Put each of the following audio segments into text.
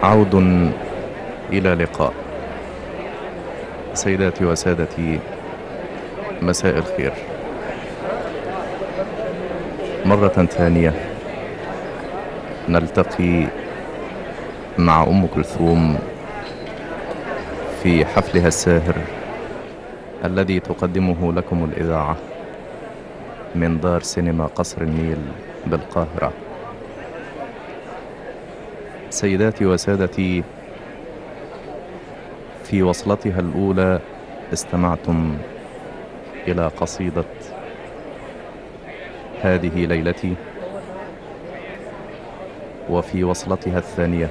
عود إلى لقاء. سيداتي وسادتي، مساء الخير مرة ثانية. نلتقي مع أم كلثوم في حفلها الساهر الذي تقدمه لكم الإذاعة من دار سينما قصر النيل بالقاهرة. سيداتي وسادتي، في وصلتها الأولى استمعتم إلى قصيدة هذه ليلتي، وفي وصلتها الثانية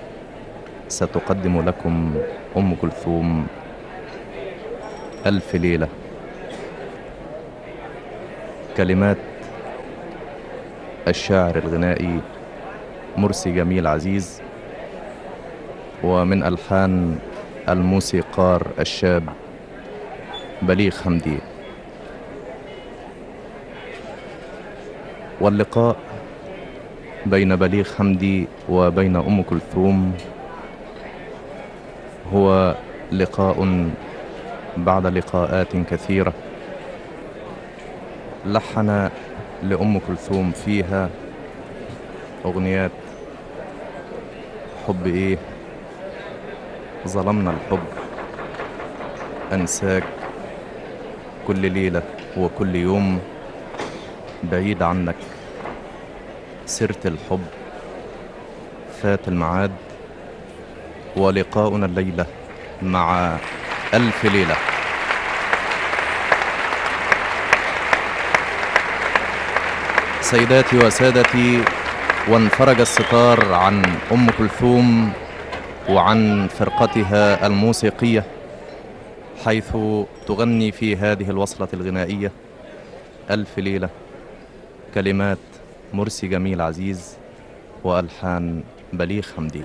ستقدم لكم أم كلثوم ألف ليلة، كلمات الشاعر الغنائي مرسي جميل عزيز، ومن ألحان الموسيقار الشاب بليغ حمدي. واللقاء بين بليغ حمدي وبين أم كلثوم هو لقاء بعد لقاءات كثيرة لحن لأم كلثوم فيها أغنيات حب إيه، ظلمنا الحب، أنساك، كل ليلة وكل يوم، بعيد عنك، سيرة الحب، فات الميعاد، ولقاؤنا الليلة مع ألف ليلة. سيداتي وسادتي، وانفرج الستار عن أم كلثوم وعن فرقتها الموسيقية، حيث تغني في هذه الوصلة الغنائية ألف ليلة، كلمات مرسي جميل عزيز وألحان بليغ حمدي.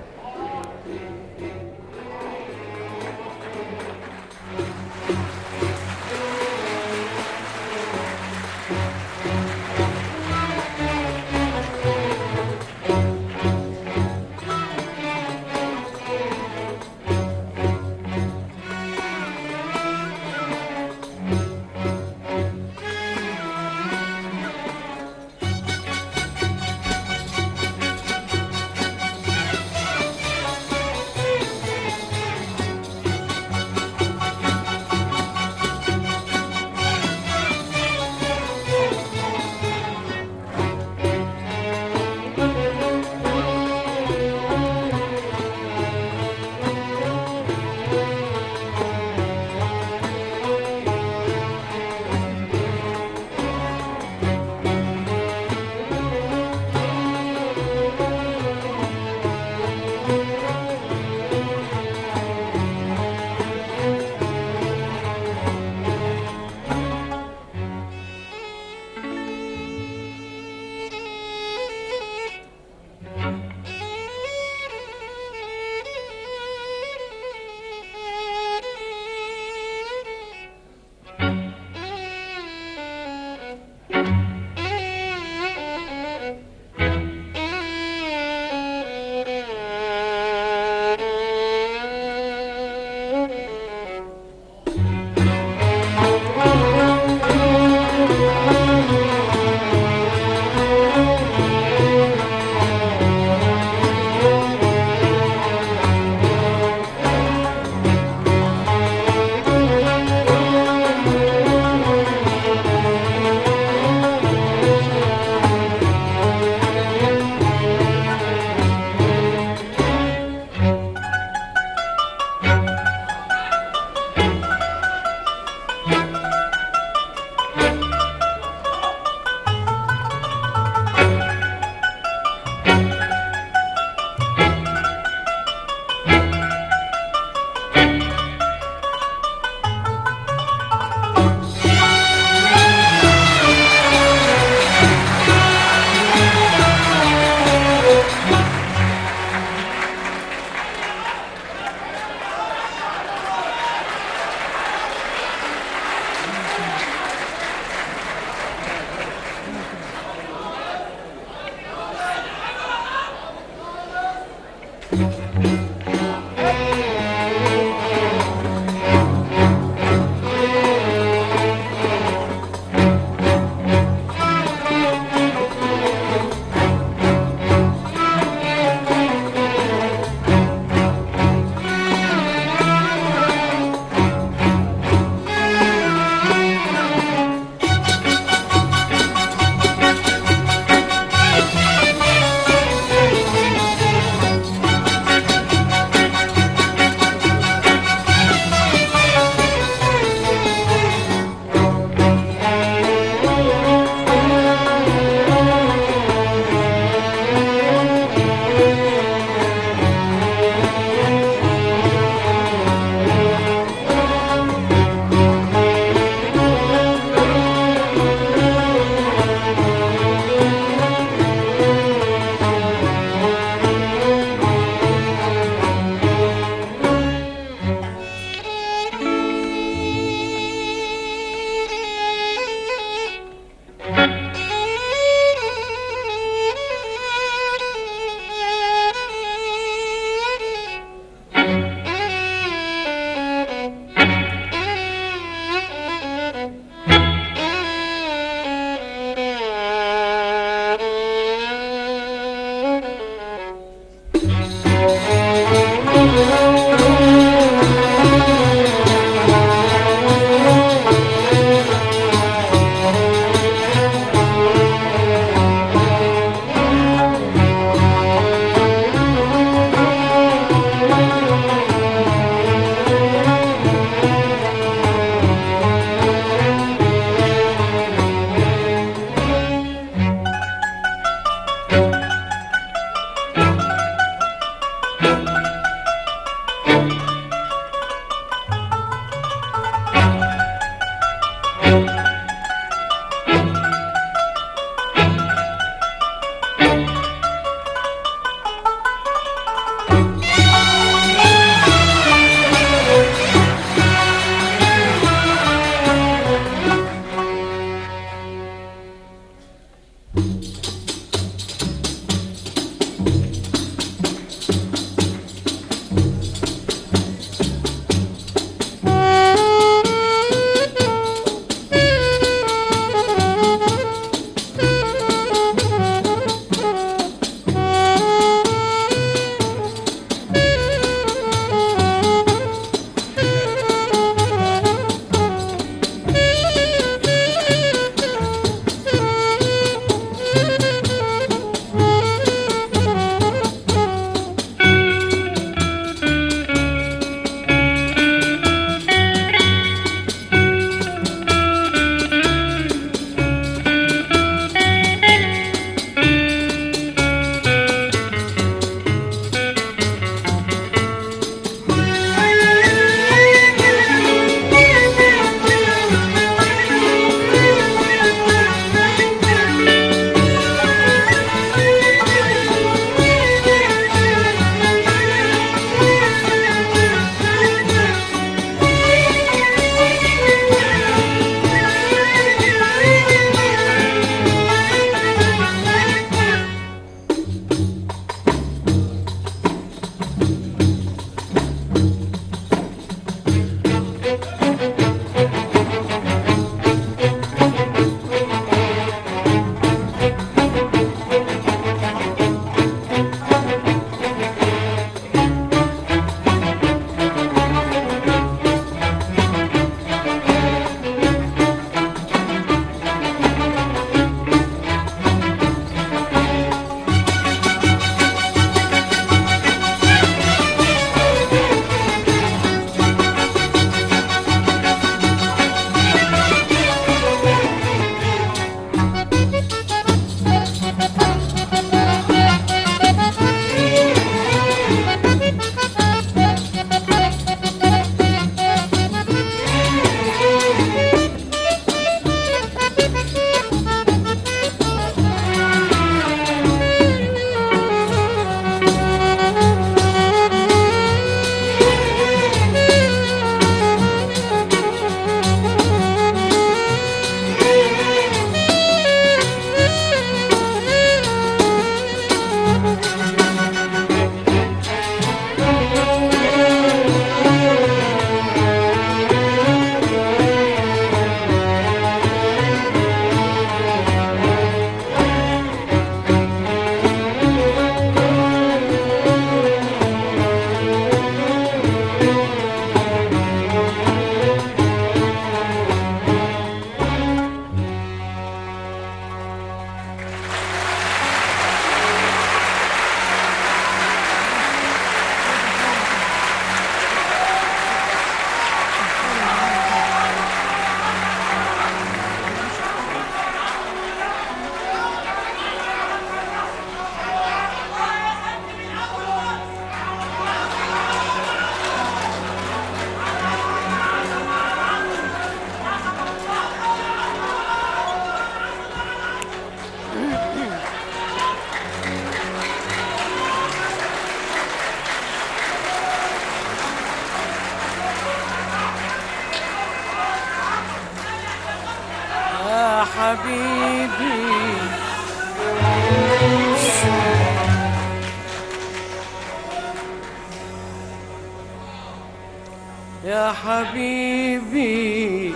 حبيبي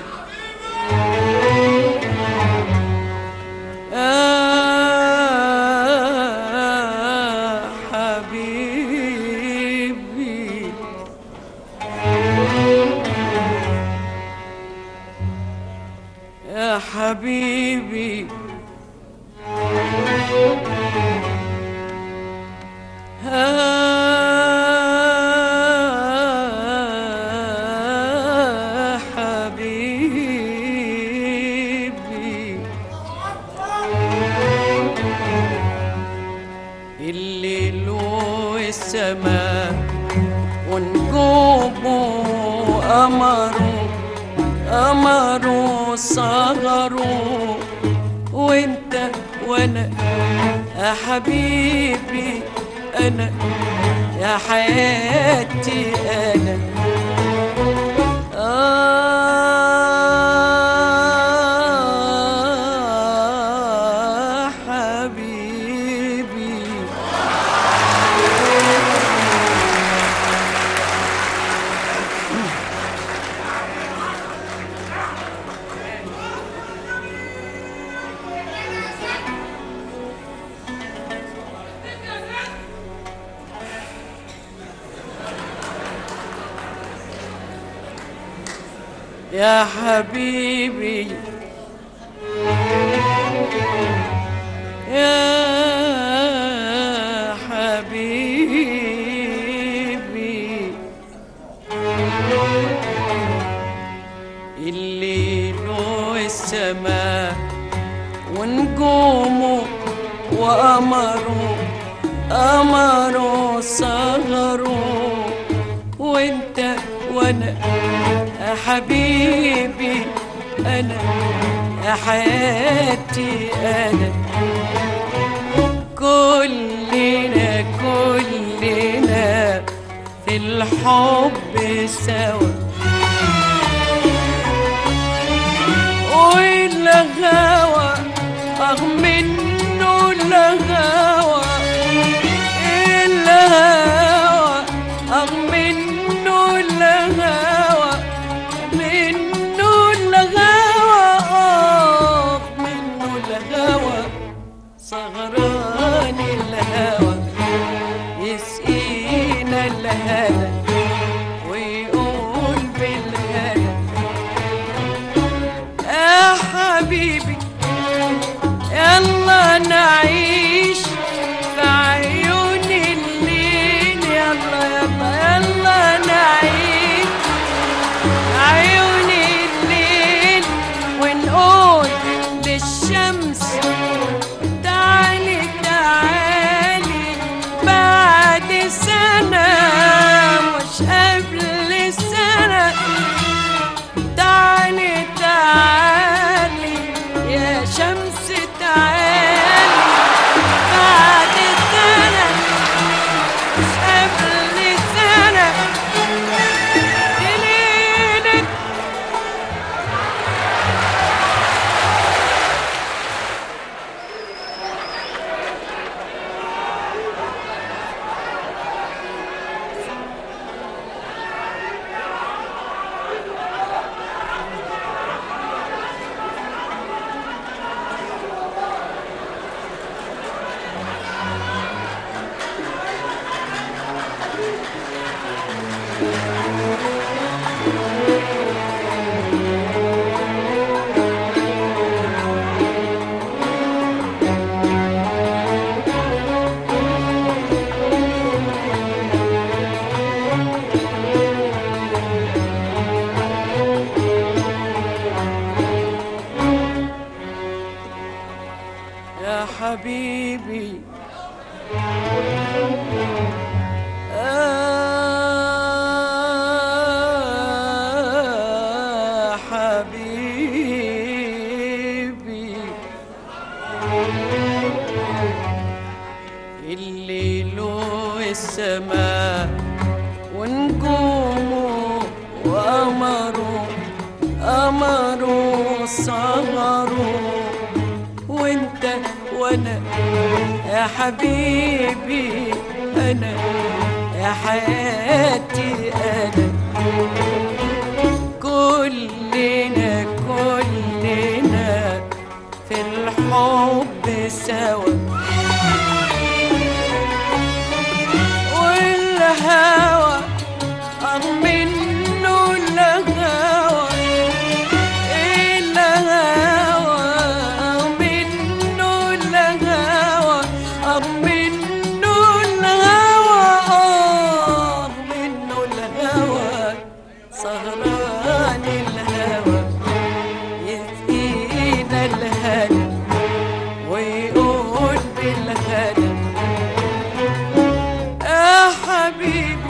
يا حبيبي يا حبيبي الليل والسماء ونجومه قمره صغره وانت وانا يا حبيبي انا يا حياتي انا حبيبي يا حبيبي يا حبيبي الليل والسماء ونجومه قمره صغره وانت وانا يا حبيبي انا يا حياتي انا كلنا في الحب سوا والهوى رغم انه الهوى رغم انه الهوى منه الهوى سهران الهوى يسقينا الهنا ويقول بالهنا يا حبيبي يلا نعيش في عيون الليل يلا نعيش عيون الليل ونقول للشمس تعالي بعد سنة مش قبل سنة تعالي يا شمس تعالي بعد سنة مش قبل سنة ليلك يا حبيبي حبيبي الليل والسماء ونجومه قمره صغره وانت وانا يا حبيبي انا يا حياتي انا كلنا كلنا في الحب سوا، والهوى منه الهوى، الهوى منه الهوى، منه الهوى، منه الهوى، سهران الهوى يسقينا الهنا ويقول بالهنا يا حبيبي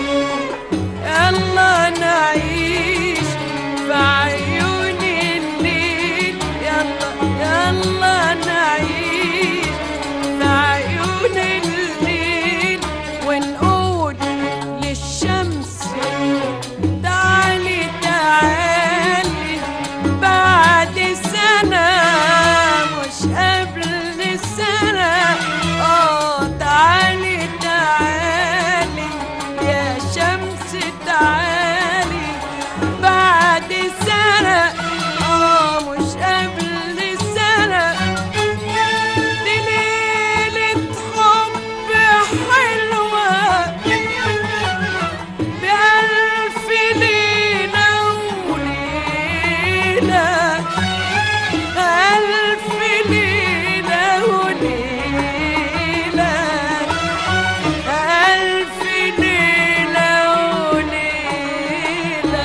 يلا نعيش في عيون الليل، يلا يلا نعيش في عيون الليل، ونقول للشمس تعالي تعالي بعد سنة مش قبل السنة، تعالي تعالي يا شمس تعالي بعد سنة، مش قبل السنة، دي ليلة حب حلوة بألف ليلة وليلة، ألف ليلة وليلة، ألف ليلة وليلة،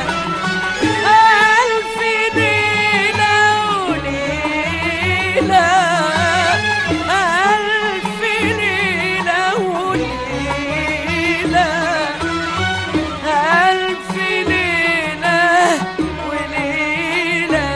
ألف ليلة وليلة، ألف ليلة وليلة، ألف ليلة وليلة،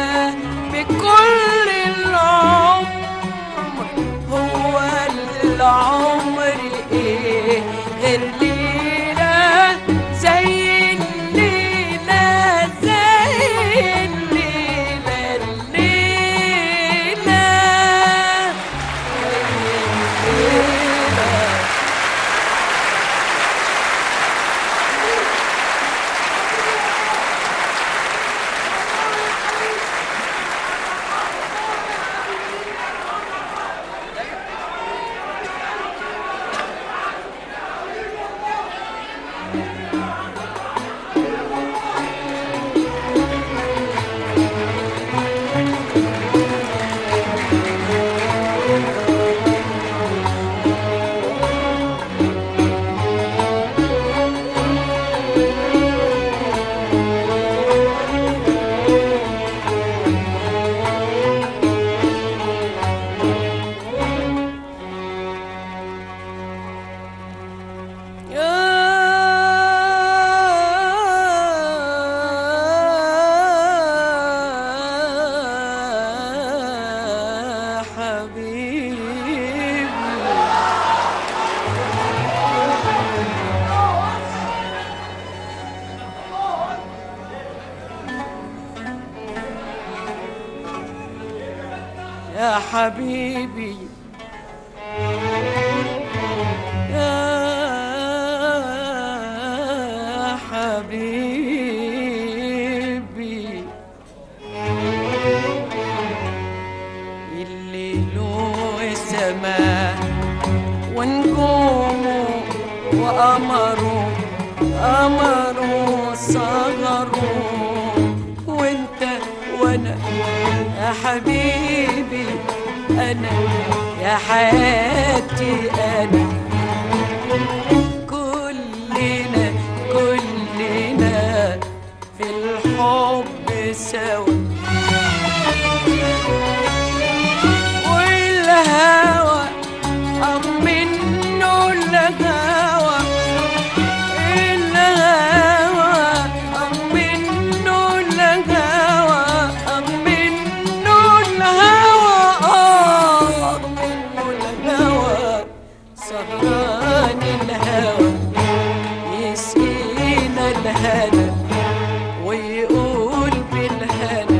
بكل العمر، هو العمر إيه غير ليلة زي الليلة، زي الليلة، الليلة، الليلة. يا حبيبي يا حبيبي، الليل والسماء ونجومه وقمره، قمره صغره، وانت وانا يا حبيبي، انا يا حياتي انا، كلنا كلنا في الحب سوا، والهوى منه الهوى، الهوى منه الهوى، منه الهوى، منه الهوى، سهران الهوى يسقينا الهنا ويقول بالهنا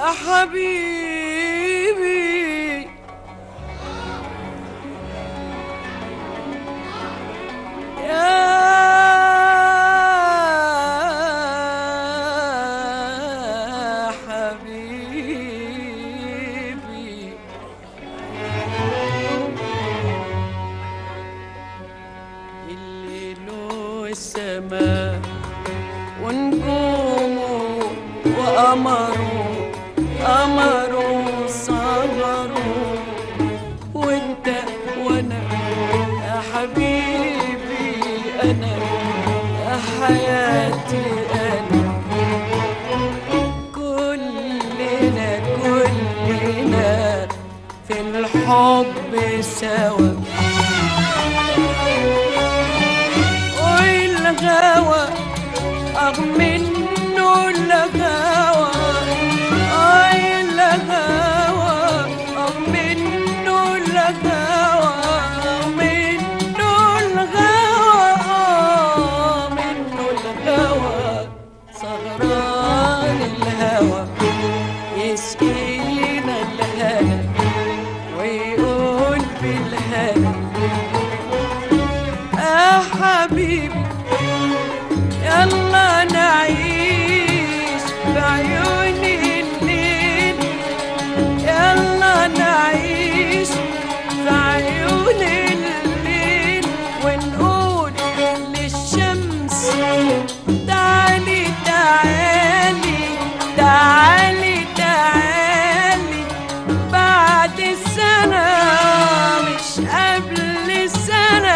حبيبي يا حبيبي الليل والسماء ونجومه قمره صغره وانت وانا يا حبيبي انا يا حياتي انا كلنا في الحب سوا والغوى منه الغوى الغوى منه الغوى منه الغوى سهران الهوى يسقينا الهنا ويقول بالهنا يا حبيبي يلا نعيش بعيون الليل يلا نعيش بعيون الليل ونقول للشمس تعالي تعالي تعالي تعالي بعد السنة مش قبل السنة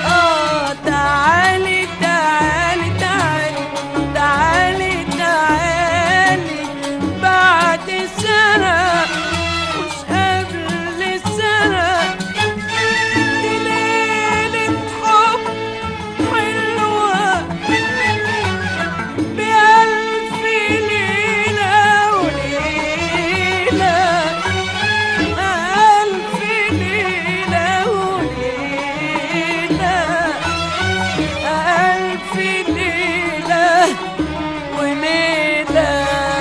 تعالي تعالي تعالي تعالي تعالي بعد السنة مش قبل السنة دي ليلة حب حلوة بألف ليلة وليلة ألف ليلة وليلة ألف ليلة وليلة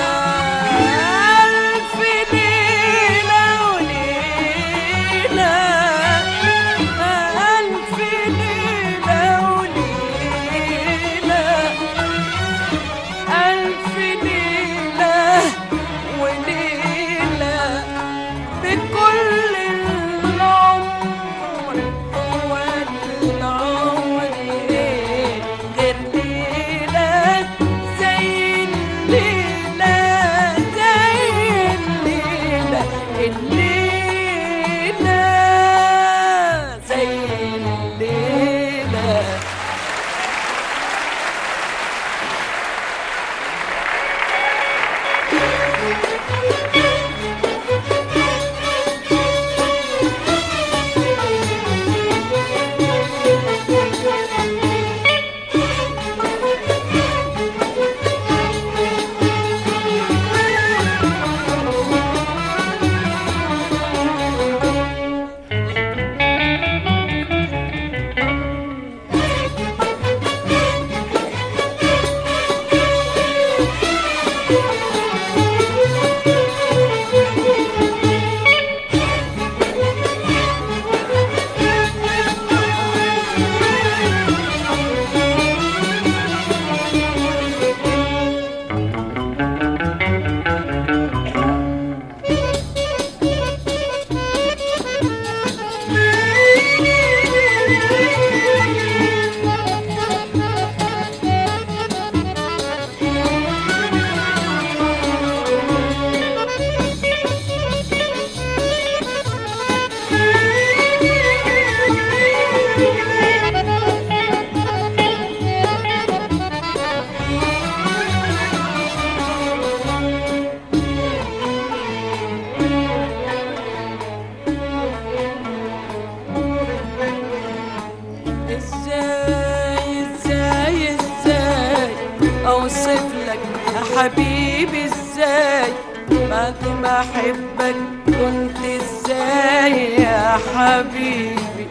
ألف ليلة وليلة ألف ليلة وليلة ألف ليلة وليلة بكل العمر هو العمر غير ليلة زي الليلة زي الليلة الليلة زي الليلة اوصف لك يا حبيبي ازاي بعد ما احبك كنت ازاي يا حبيبي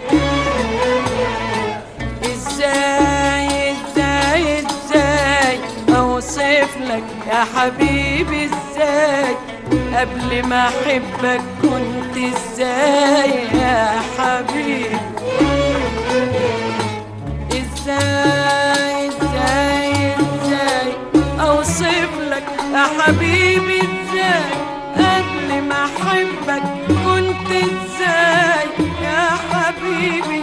ازاي اوصف لك يا حبيبي ازاي قبل ما احبك كنت ازاي يا حبيبي؟ ازاي ازاي ازاي اوصف لك يا حبيبي؟ ازاي قبل ما احبك كنت ازاي يا حبيبي؟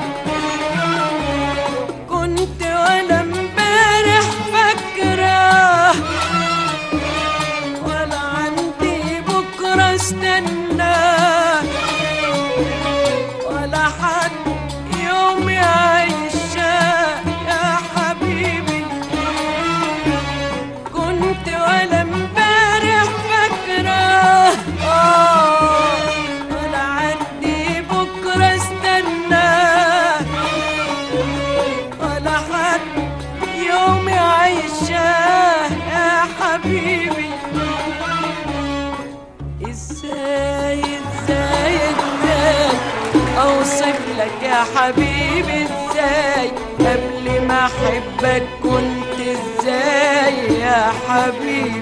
كنت ولا امبارح فاكره، ولا عندي بكره استناه، ولا حد يوم يعيشها يا حبيبي. كنت ولا امبارح فاكره، ولا عندي بكره استناه، ولا حد يوم يعيشها يا حبيبي. ازاي ازاي ازاي اوصف لك يا حبيبي؟ ازاي قبل ما احبك كنت ازاي يا حبيبي؟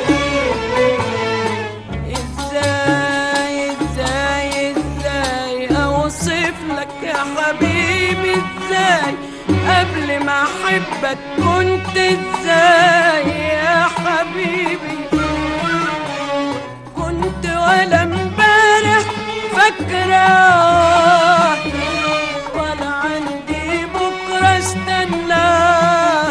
ازاي ازاي ازاي اوصف لك يا حبيبي؟ ازاي قبل ما احبك كنت ازاي يا حبيبي؟ كنت ولا امبارح فاكره، ولا عندي بكره استناه،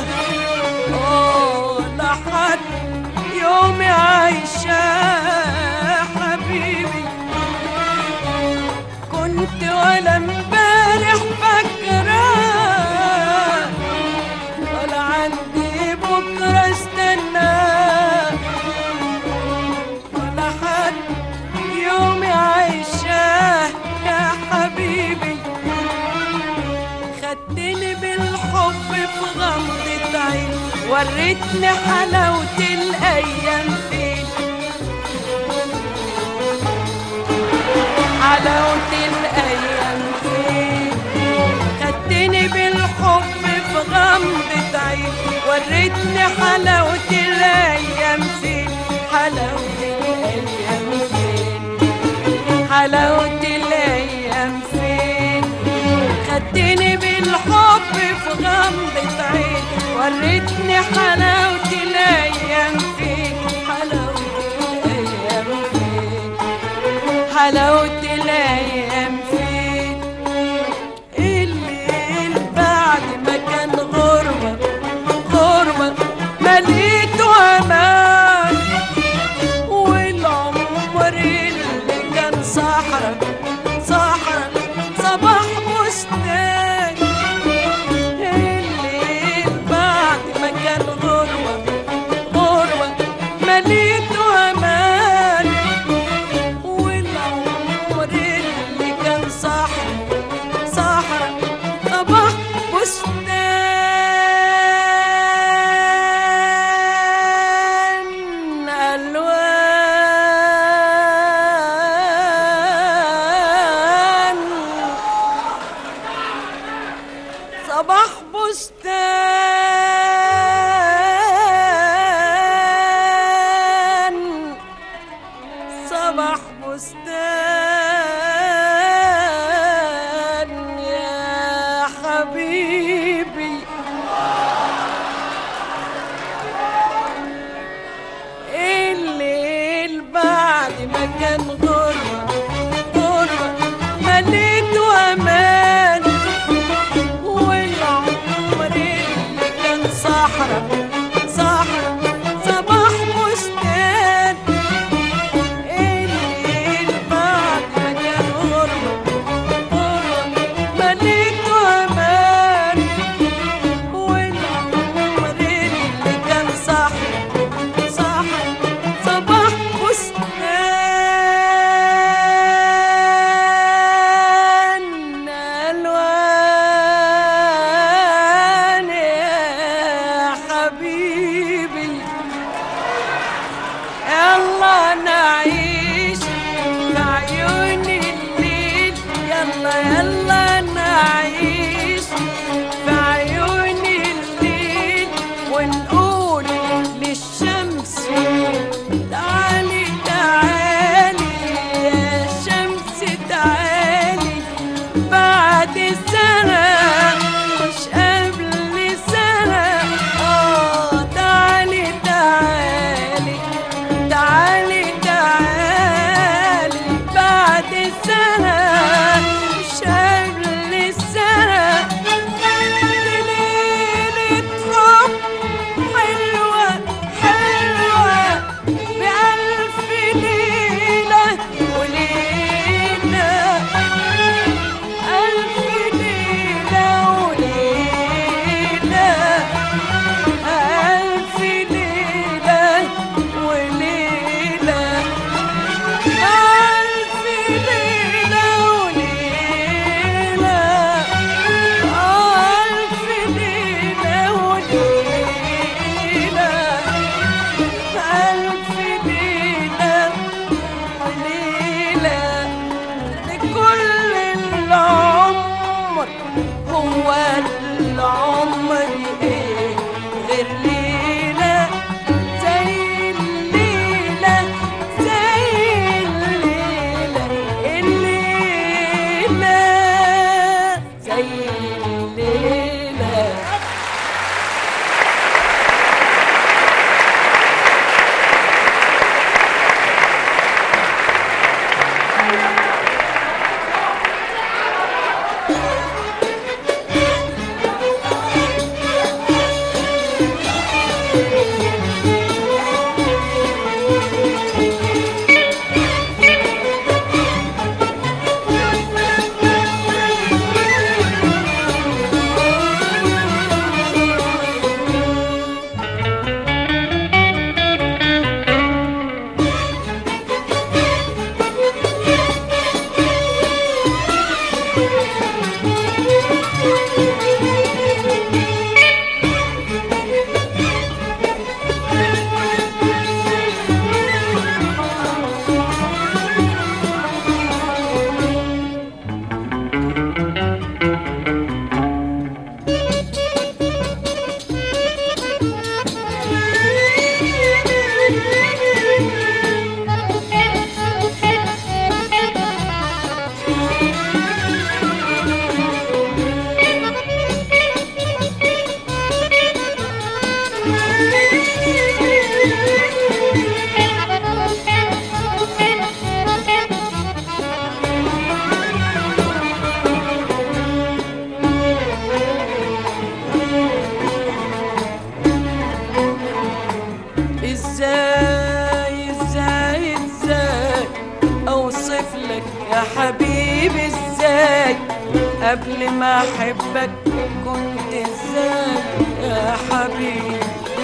ولا حد يوم عايشاه حبيبي. كنت ولا امبارح فاكره، ولا عندي بكره استناه، ولا حد يوم عايشاه يا حبيبي. خدتني بالحب في غمضة عين، وريتني حلاوة الأيام فين، حلاوة الأيام فين. خدتني بالحب في غمضة عين، وريتني حلاوة الأيام فين، حلاوة الأيام فين، حلاوة الأيام فين. خدتني بالحب في غمضة عين، وريتني حلاوة الأيام فين، حلاوة الأيام فين، حلاوة الأيام فين. الليل بعد ما كان غربة غربة مليته أمان، والعمر اللي كان صحرا صحرا صباح بستان. الليل بعد ما كان غربة غربة مليته أمان، والعمر اللي كان صحرا صحرا صباح بستان. ألوان صباح بستان، صباح بستان يا حبيبي. الليل بعد ما كان غربة غربة مليته أمان، والعمر اللي كان صحرا صحرا صباح بستان. الليل بعد ما كان غربة غربة مليته أمان، والعمر اللي كان صحرا صحرا صباح بستان. يا حبيبي ازاي قبل ما احبك كنت ازاي يا حبيبي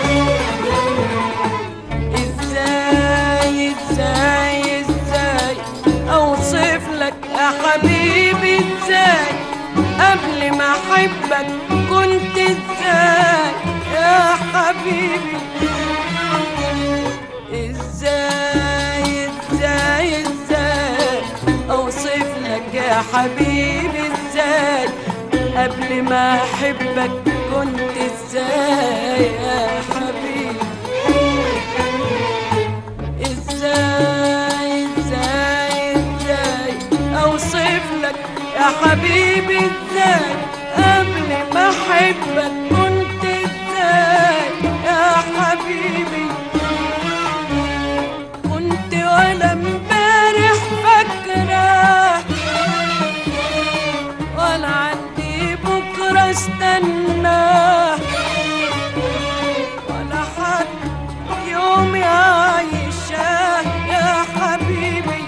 ازاي ازاي ازاي اوصف لك يا حبيبي ازاي قبل ما احبك كنت ازاي يا حبيبي ازاي ازاي ازاي اوصف لك يا حبيبي ازاي قبل ما احبك كنت ازاي يا حبيبي ازاي ازاي ازاي اوصف لك يا حبيبي ازاي قبل ما احبك كنت ازاي يا حبيبي كنت ولا امبارح فاكره ولا عندي بكره استناه ولا حد يوم يعيشه يا حبيبي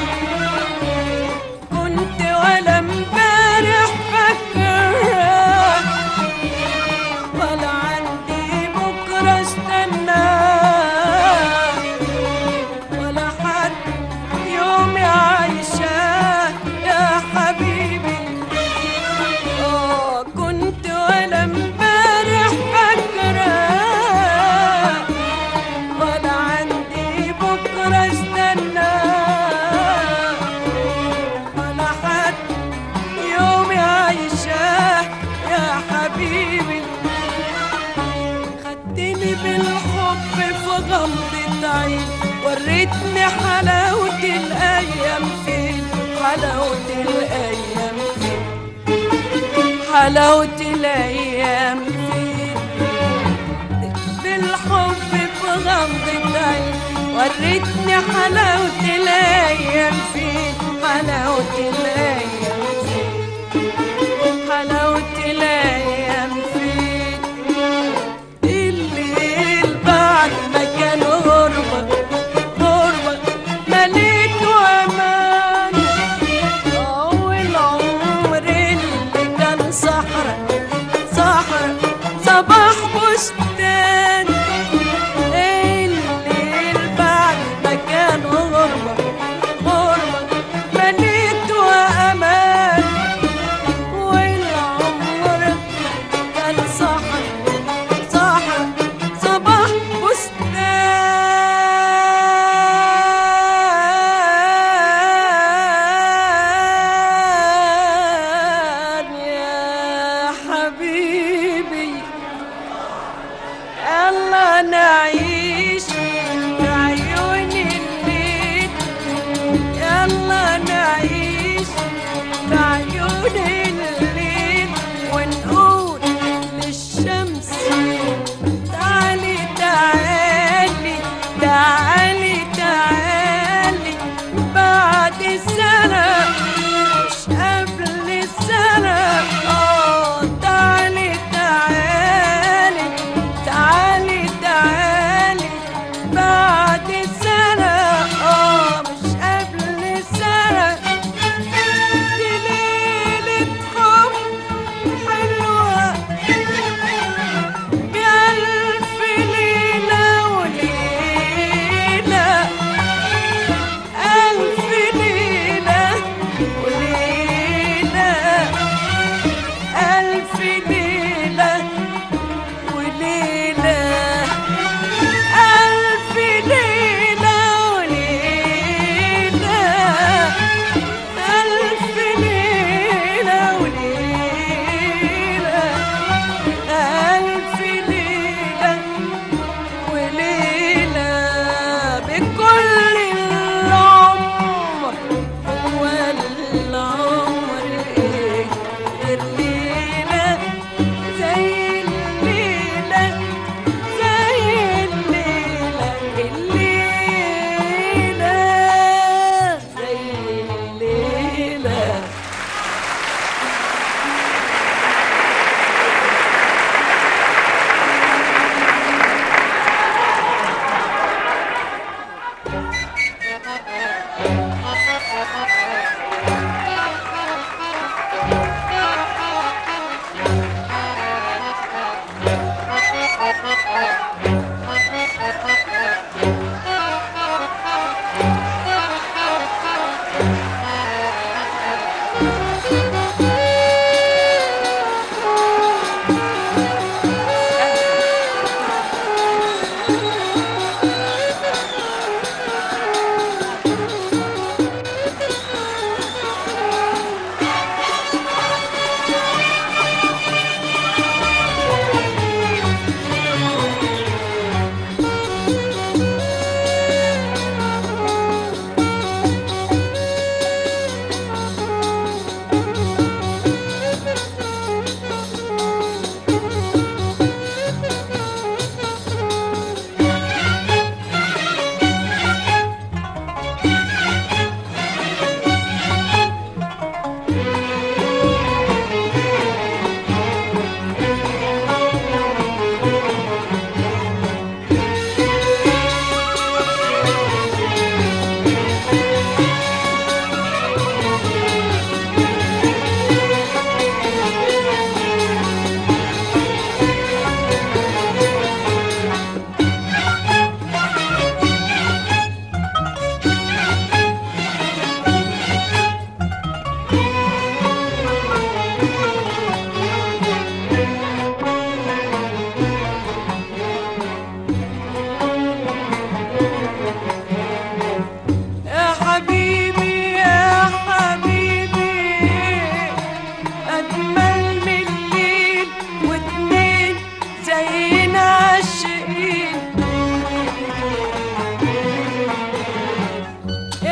كنت ولا امبارح فاكره ولا عندي بكره استناه ولا حد يوم يعيشه يا حبيبي كنت ولا امبارح فاكره ولا عندي بكره استناه ولا حد يوم يعيشه يا حبيبي خدتني بالحب في غمضة عين وريتني حلاوة الأيام فين حلاوة الأيام فين حلاوة الأيام فين بالحب في غمضة عين وريتني حلاوة الأيام فين حلاوة الأيام فين حلاوة الأيام فين الليل بعد ما كان غربة غربة مليته أمان والعمر اللي كان صحرا صحرا صباح بستان الليل بعد ما كان غربة غربة مليته أمان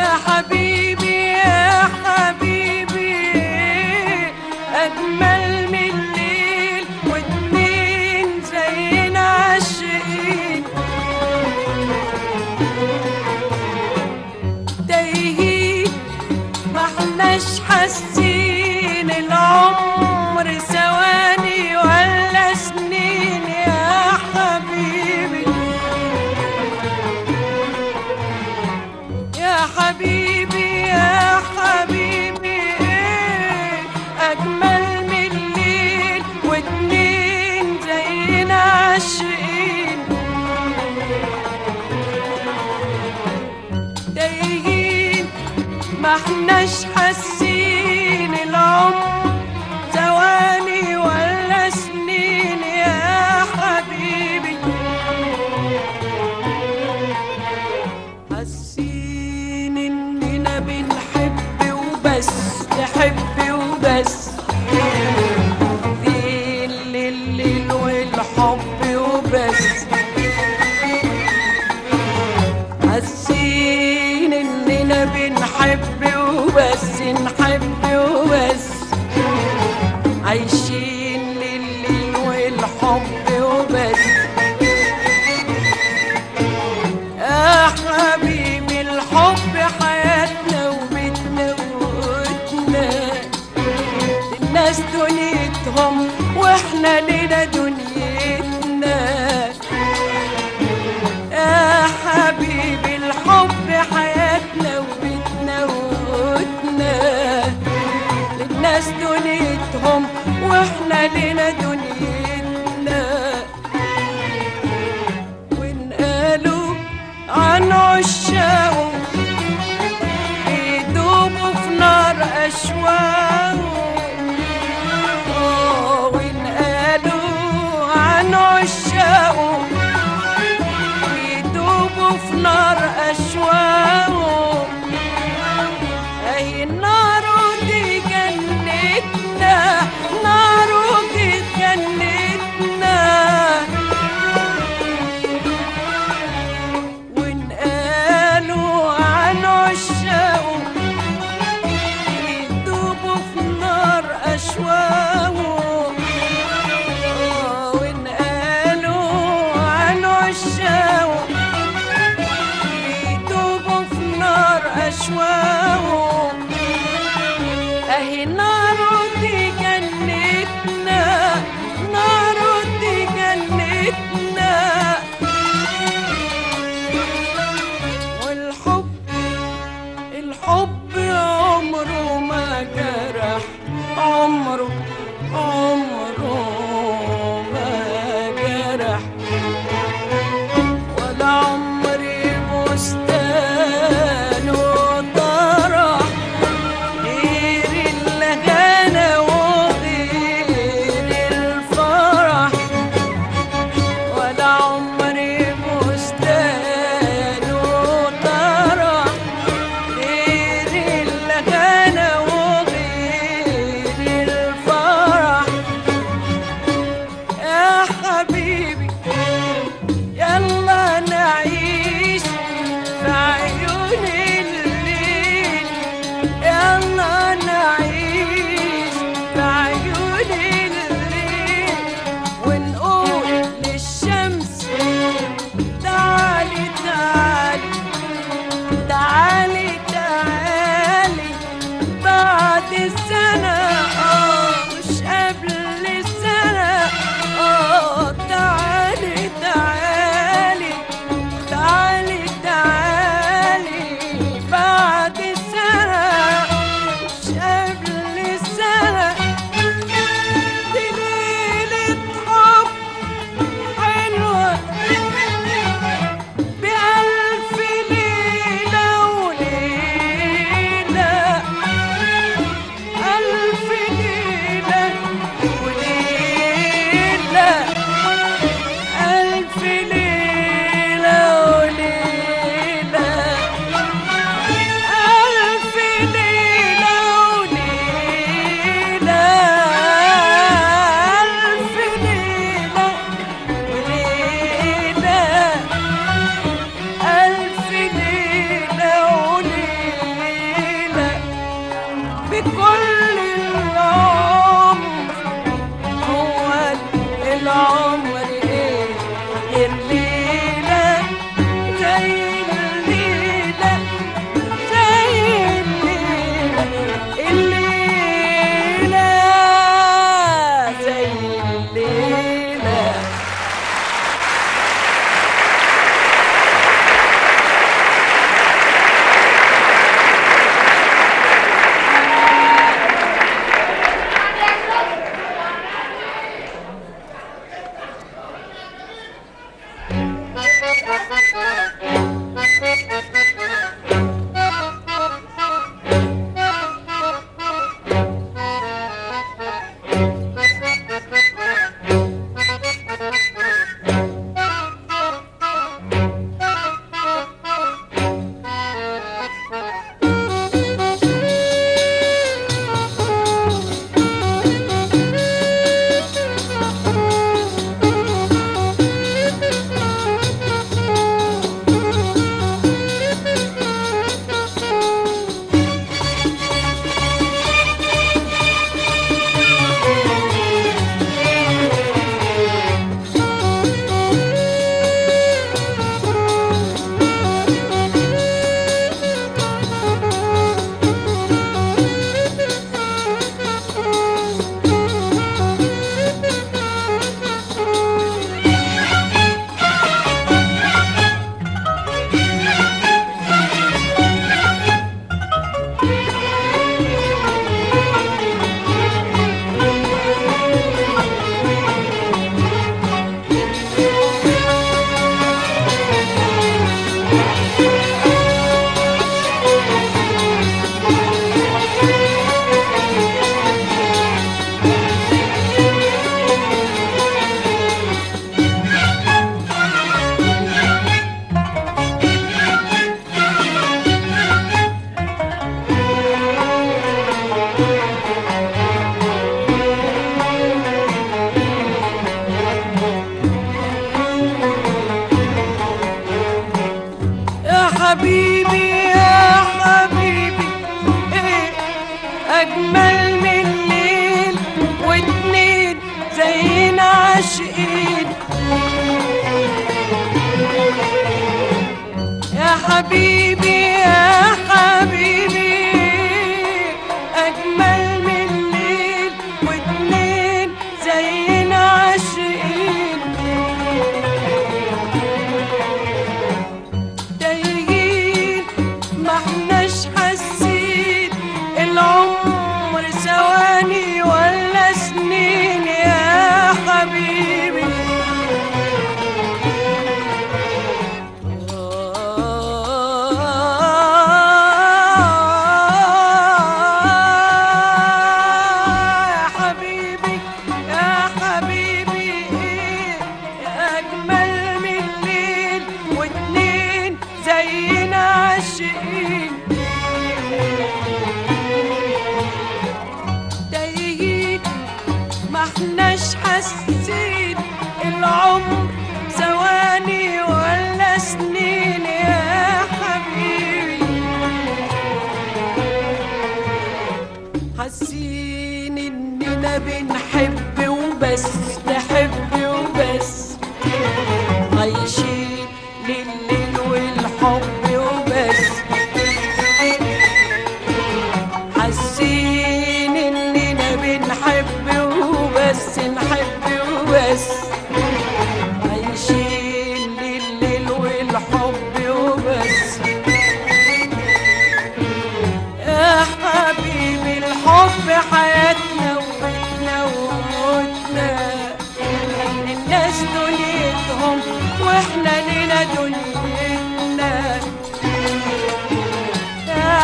يا حبيبي يا حبيبي أجمل من الليل واتنين زينا عاشقين تايهين ما احناش حاسين العمر ثواني ولا سنين يا حبيبي يا حبيبي يا حبيبي أجمل من الليل واتنين زينا عاشقين تايهين ما احناش حاسين العمر ثواني ولا سنين يا حبيبي حاسين اننا بنحب وبس نحب وبس في الليل والحب وبس حاسين اننا بنحب وبس نحب وبس عايشين لليل والحب وبس يا حبيبي الحب حياتنا وبيتنا وقوتنا الناس دنيتهم واحنا لنا دنيتنا يا حبيبي الحب حياتنا وبيتنا وقوتنا للناس دنيتهم واحنا لنا دنيتنا ونقالوا عن عشاقه يدوبوا في نار أشواقه ونقالوا عن عشاقه يدوبوا في نار أشواقه أهي النار دي جنتنا نار دي جنتنا ونقالوا عن عشاقه يدوبوا في نار أشواقه ونقالوا عن عشاقه يدوبوا في نار أشواقه أهي نار دي جنتنا نار دي جنتنا والحب الحب عمره ما جرح عمره ما جرح ولا عمري بستان وطار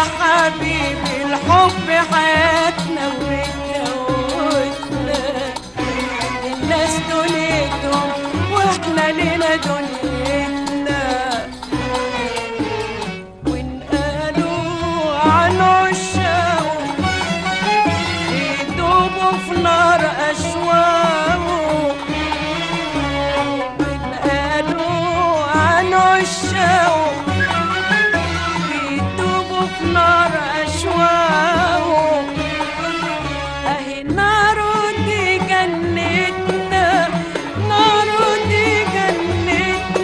حبيبي الحب حياتنا واتجوزنا. الناس دنيتهم واحنا لنا دنيتنا، وانقالوا عن عشاقه يدوبوا في نار أشواقه. وانقالوا عن عشاقه يدوبوا في نار أشواقه. أهي ناره دي جنتنا، ناره دي جنتنا،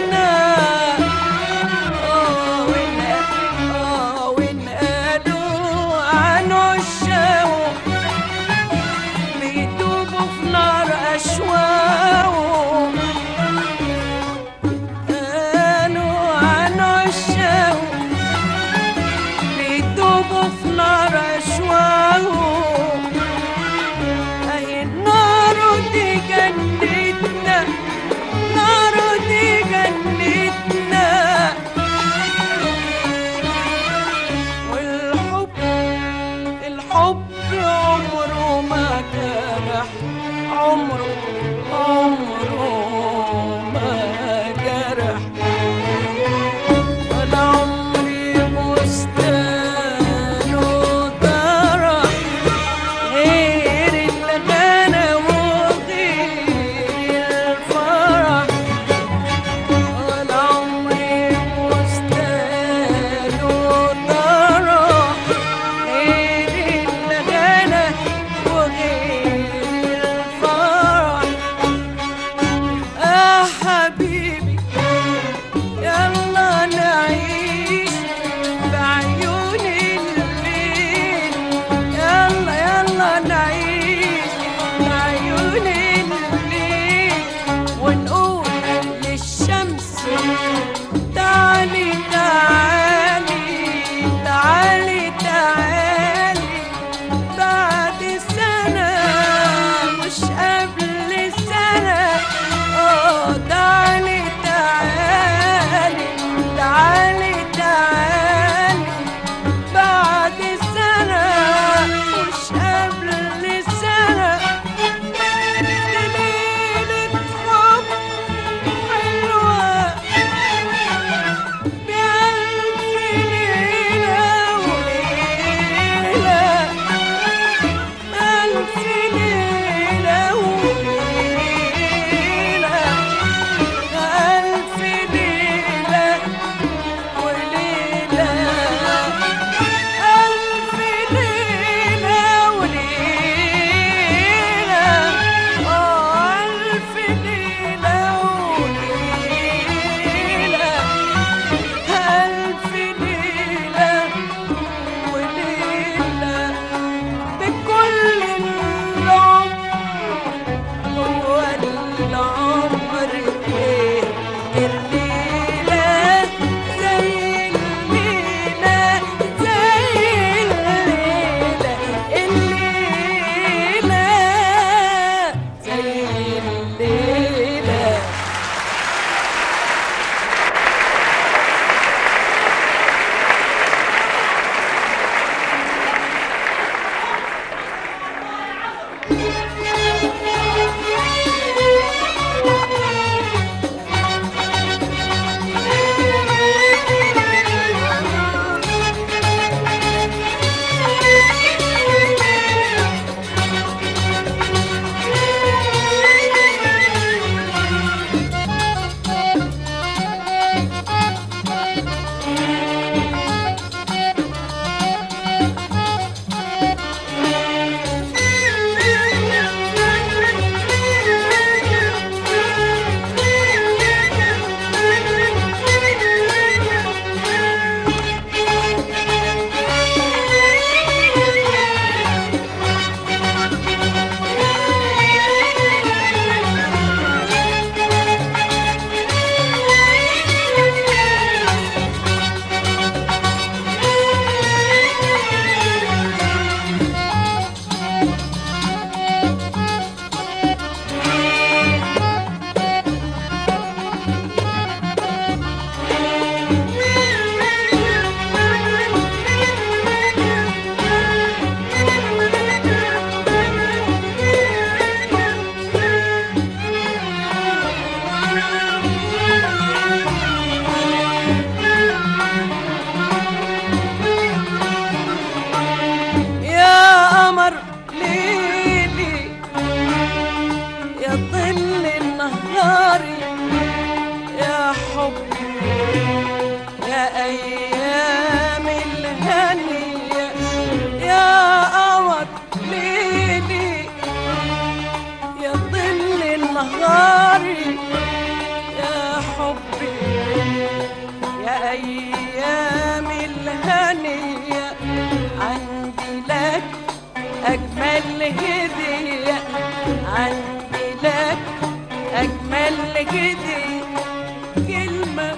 هدية عندي لك أجمل هدية عندي لك أجمل هدية كلمة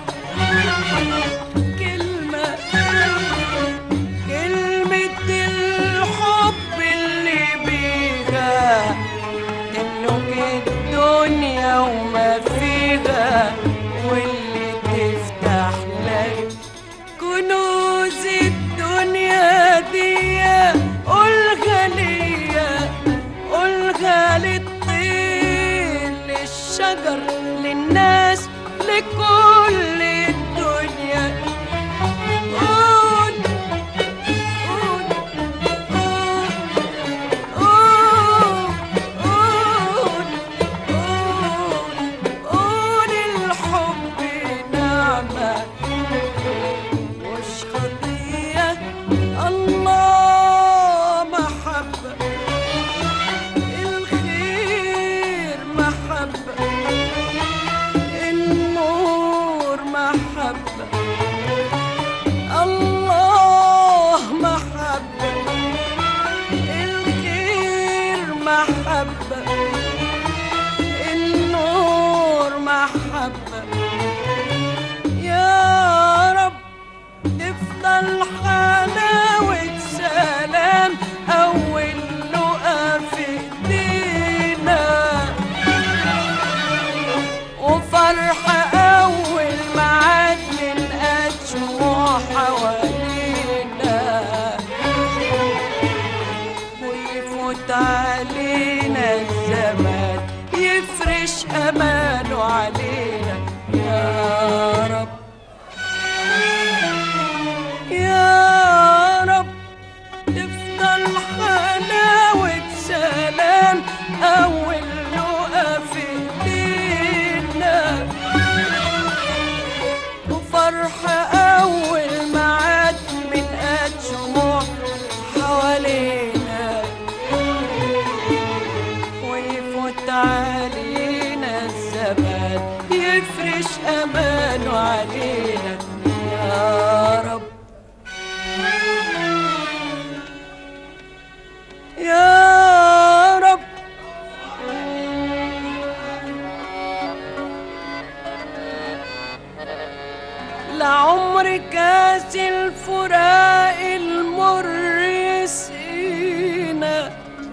كلمة كلمة الحب اللي بيها تملك الدنيا وما فيها واللي تفتح لك كنوز الدنيا دي قولها ليا قولها للطير للشجر للناس لكل الدنيا قول قول قول قول قول قول الحب نعمة مش خطية الله محبة الخير محبة النور محبة الله محبة الخير محبة النور محبة يا رب تفضل حلاوة سلام أول لقا في ايدينا وفرحة أول معاد من أجمع حوالينا ويفوت علينا الزمان يفرش أمانه علينا يا رب يا رب تفضل حلاوة سلام أول لقا في ايدينا وفرحة أول معاد من أجمع حوالينا ويفوت علينا الزمان يفرش أمانه علينا يا رب يا رب لعمر كاس الفراق المر يسقينا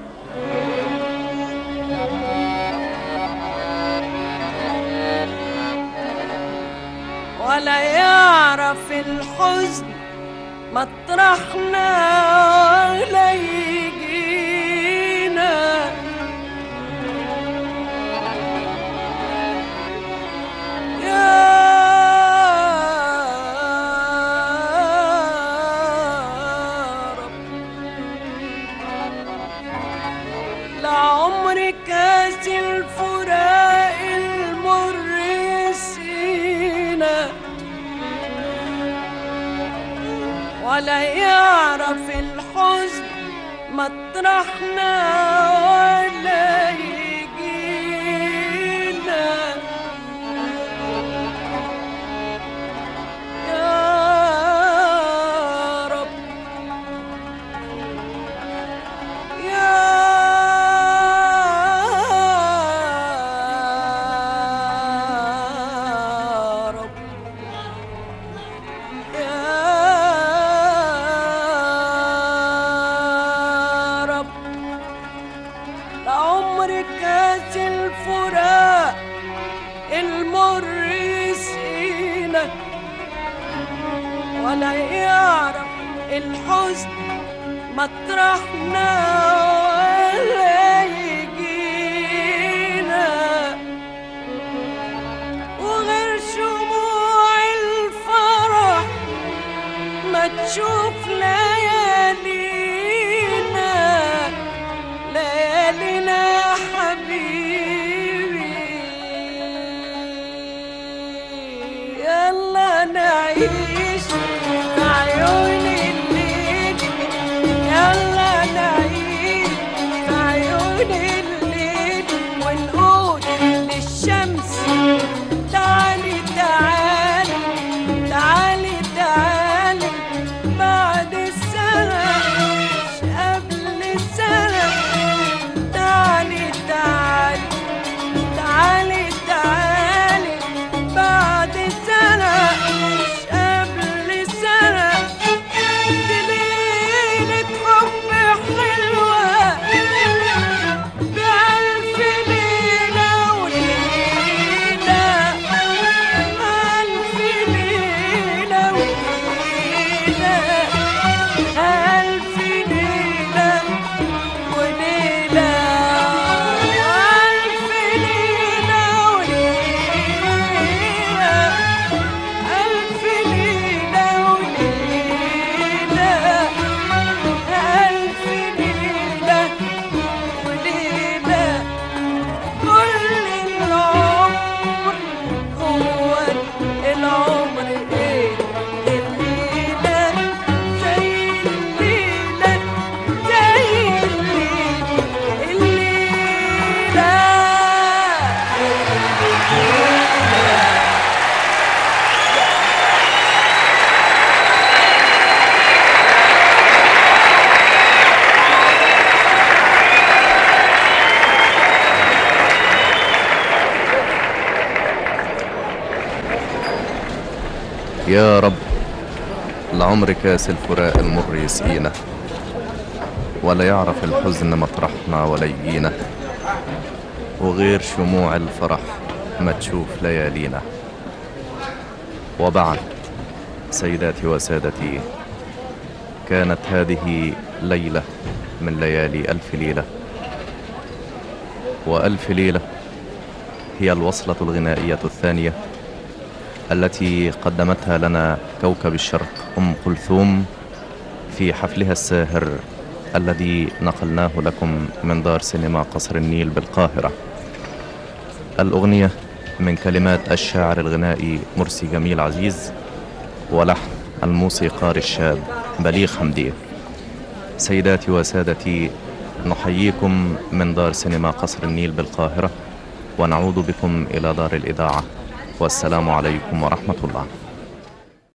ولا يعرف الحزن مطرحنا ولا يجينا يا رب لعمر كاس الفراق المر يسقينا ولا يعرف الحزن مطرحنا ولا يجينا يا رب يا رب كاس الفراق المر يسقينا ولا يعرف الحزن مطرحنا ولا يجينا وغير شموع الفرح ما تشوف ليالينا ليالينا حبيبي يلا نعيش في عيون الليل يلا نعيش في عيون الليل ونقول للشمس تعالي تعالي تعالي تعالي بعد يا رب لعمر كاس الفراق المر يسقينا، ولا يعرف الحزن مطرحنا ولا يجينا، وغير شموع الفرح ما تشوف ليالينا. وبعد سيداتي وسادتي، كانت هذه ليلة من ليالي ألف ليلة، وألف ليلة هي الوصلة الغنائية الثانية التي قدمتها لنا كوكب الشرق أم كلثوم في حفلها الساهر الذي نقلناه لكم من دار سينما قصر النيل بالقاهرة. الأغنية من كلمات الشاعر الغنائي مرسي جميل عزيز، ولحن الموسيقار الشاب بليغ حمدية. سيداتي وسادتي، نحييكم من دار سينما قصر النيل بالقاهرة، ونعود بكم إلى دار الإذاعة، والسلام عليكم ورحمة الله.